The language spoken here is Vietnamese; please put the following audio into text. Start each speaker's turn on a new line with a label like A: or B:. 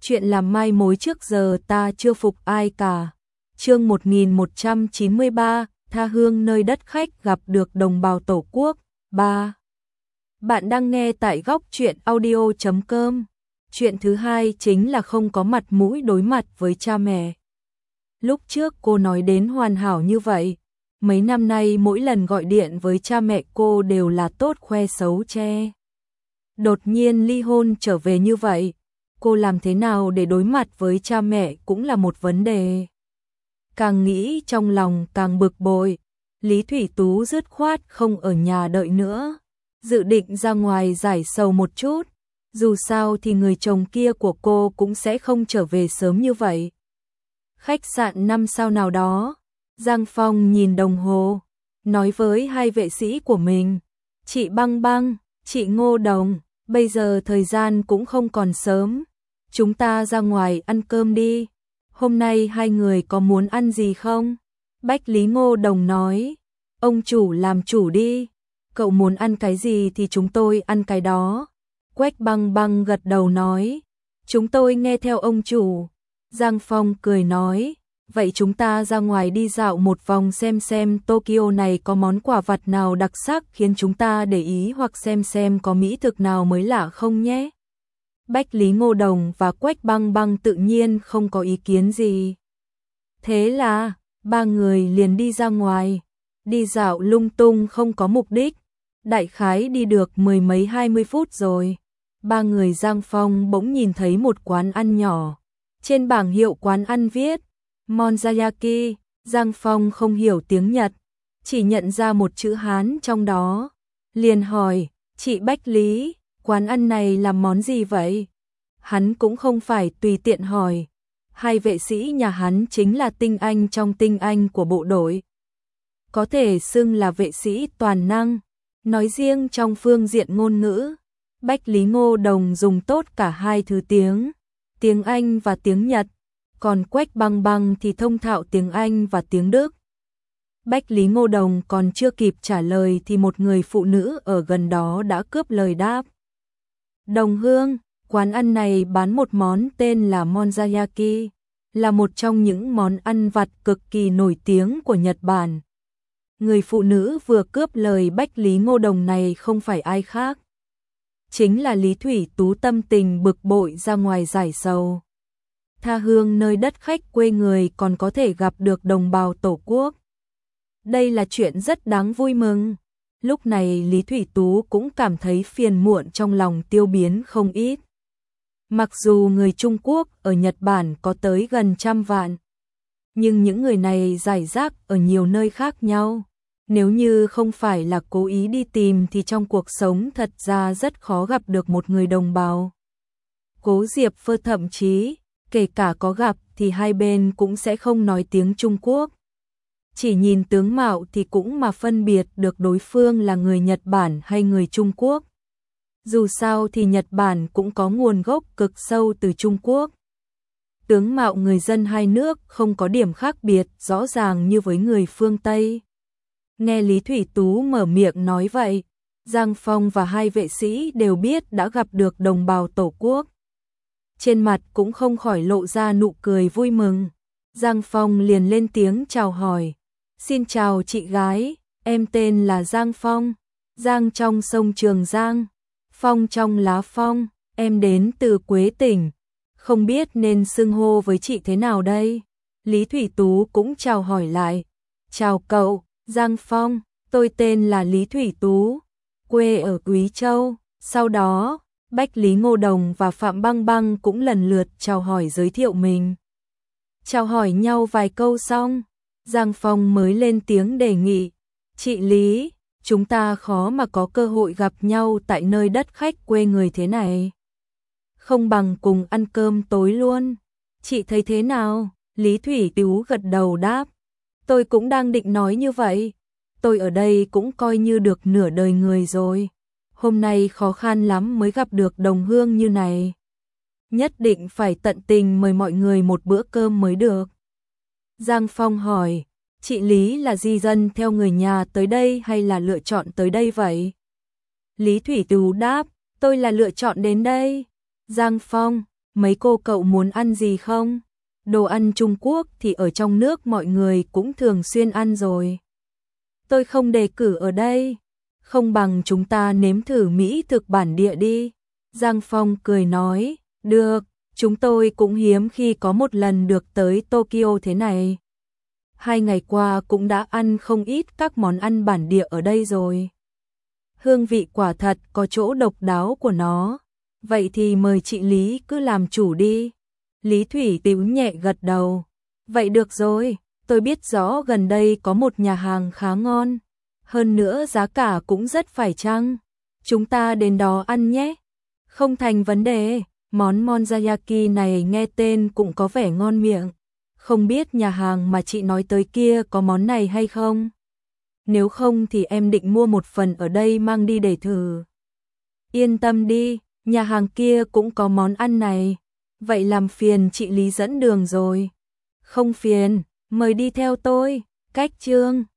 A: chuyện làm mai mối trước giờ ta chưa phục ai cả. Chương 1193, tha hương nơi đất khách gặp được đồng bào tổ quốc. 3. Bạn đang nghe tại góc truyện audio.com. Chuyện thứ hai chính là không có mặt mũi đối mặt với cha mẹ. Lúc trước cô nói đến hoàn hảo như vậy, mấy năm nay mỗi lần gọi điện với cha mẹ cô đều là tốt khoe xấu che. Đột nhiên ly hôn trở về như vậy, cô làm thế nào để đối mặt với cha mẹ cũng là một vấn đề. Càng nghĩ trong lòng càng bực bội, Lý Thủy Tú dứt khoát không ở nhà đợi nữa, dự định ra ngoài giải sầu một chút, dù sao thì người chồng kia của cô cũng sẽ không trở về sớm như vậy. Khách sạn 5 sao nào đó, Giang Phong nhìn đồng hồ, nói với hai vệ sĩ của mình, chị Băng Băng, chị Ngô Đồng, bây giờ thời gian cũng không còn sớm, chúng ta ra ngoài ăn cơm đi, hôm nay hai người có muốn ăn gì không? Bách Lý Ngô Đồng nói, ông chủ làm chủ đi, cậu muốn ăn cái gì thì chúng tôi ăn cái đó. Quách Băng Băng gật đầu nói, chúng tôi nghe theo ông chủ. Giang Phong cười nói, vậy chúng ta ra ngoài đi dạo một vòng xem Tokyo này có món quà vặt nào đặc sắc khiến chúng ta để ý hoặc xem có mỹ thực nào mới lạ không nhé. Bách Lý Ngô Đồng và Quách Băng Băng tự nhiên không có ý kiến gì. Thế là, ba người liền đi ra ngoài, đi dạo lung tung không có mục đích, đại khái đi được mười mấy 20 phút rồi. Ba người Giang Phong bỗng nhìn thấy một quán ăn nhỏ. Trên bảng hiệu quán ăn viết Monzayaki, Giang Phong không hiểu tiếng Nhật, chỉ nhận ra một chữ Hán trong đó. Liền hỏi, chị Bách Lý, quán ăn này làm món gì vậy? Hắn cũng không phải tùy tiện hỏi. Hai vệ sĩ nhà hắn chính là tinh anh trong tinh anh của bộ đội. Có thể xưng là vệ sĩ toàn năng, nói riêng trong phương diện ngôn ngữ. Bách Lý Ngô Đồng dùng tốt cả hai thứ tiếng Anh và tiếng Nhật, còn Quách Băng Băng thì thông thạo tiếng Anh và tiếng Đức. Bách Lý Ngô Đồng còn chưa kịp trả lời thì một người phụ nữ ở gần đó đã cướp lời đáp. Đồng Hương, quán ăn này bán một món tên là Monzayaki, là một trong những món ăn vặt cực kỳ nổi tiếng của Nhật Bản. Người phụ nữ vừa cướp lời Bách Lý Ngô Đồng này không phải ai khác, chính là Lý Thủy Tú tâm tình bực bội ra ngoài giải sầu. Tha hương nơi đất khách quê người còn có thể gặp được đồng bào tổ quốc. Đây là chuyện rất đáng vui mừng. Lúc này Lý Thủy Tú cũng cảm thấy phiền muộn trong lòng tiêu biến không ít. Mặc dù người Trung Quốc ở Nhật Bản có tới gần 100 vạn, nhưng những người này rải rác ở nhiều nơi khác nhau. Nếu như không phải là cố ý đi tìm thì trong cuộc sống thật ra rất khó gặp được một người đồng bào. Cố Diệp Phơ thậm chí, kể cả có gặp thì hai bên cũng sẽ không nói tiếng Trung Quốc. Chỉ nhìn tướng mạo thì cũng mà phân biệt được đối phương là người Nhật Bản hay người Trung Quốc. Dù sao thì Nhật Bản cũng có nguồn gốc cực sâu từ Trung Quốc. Tướng mạo người dân hai nước không có điểm khác biệt rõ ràng như với người phương Tây. Nghe Lý Thủy Tú mở miệng nói vậy, Giang Phong và hai vệ sĩ đều biết đã gặp được đồng bào tổ quốc. Trên mặt cũng không khỏi lộ ra nụ cười vui mừng. Giang Phong liền lên tiếng chào hỏi. Xin chào chị gái, em tên là Giang Phong. Giang trong sông Trường Giang, Phong trong lá phong, em đến từ Quế tỉnh. Không biết nên xưng hô với chị thế nào đây? Lý Thủy Tú cũng chào hỏi lại. Chào cậu, Giang Phong, tôi tên là Lý Thủy Tú, quê ở Quý Châu. Sau đó, Bách Lý Ngô Đồng và Phạm Băng Băng cũng lần lượt chào hỏi giới thiệu mình. Chào hỏi nhau vài câu xong, Giang Phong mới lên tiếng đề nghị. Chị Lý, chúng ta khó mà có cơ hội gặp nhau tại nơi đất khách quê người thế này. Không bằng cùng ăn cơm tối luôn. Chị thấy thế nào? Lý Thủy Tú gật đầu đáp. Tôi cũng đang định nói như vậy. Tôi ở đây cũng coi như được nửa đời người rồi. Hôm nay khó khăn lắm mới gặp được đồng hương như này. Nhất định phải tận tình mời mọi người một bữa cơm mới được. Giang Phong hỏi, chị Lý là di dân theo người nhà tới đây hay là lựa chọn tới đây vậy? Lý Thủy Tú đáp, tôi là lựa chọn đến đây. Giang Phong, mấy cô cậu muốn ăn gì không? Đồ ăn Trung Quốc thì ở trong nước mọi người cũng thường xuyên ăn rồi. Tôi không đề cử ở đây, không bằng chúng ta nếm thử mỹ thực bản địa đi. Giang Phong cười nói, được, chúng tôi cũng hiếm khi có một lần được tới Tokyo thế này. 2 ngày qua cũng đã ăn không ít các món ăn bản địa ở đây rồi. Hương vị quả thật có chỗ độc đáo của nó. Vậy thì mời chị Lý cứ làm chủ đi. Lý Thủy Tìu nhẹ gật đầu. Vậy được rồi, tôi biết rõ gần đây có một nhà hàng khá ngon. Hơn nữa giá cả cũng rất phải chăng. Chúng ta đến đó ăn nhé. Không thành vấn đề, món Monzayaki này nghe tên cũng có vẻ ngon miệng. Không biết nhà hàng mà chị nói tới kia có món này hay không? Nếu không thì em định mua một phần ở đây mang đi để thử. Yên tâm đi, nhà hàng kia cũng có món ăn này. Vậy làm phiền chị Lý dẫn đường rồi. Không phiền, mời đi theo tôi. Cách chương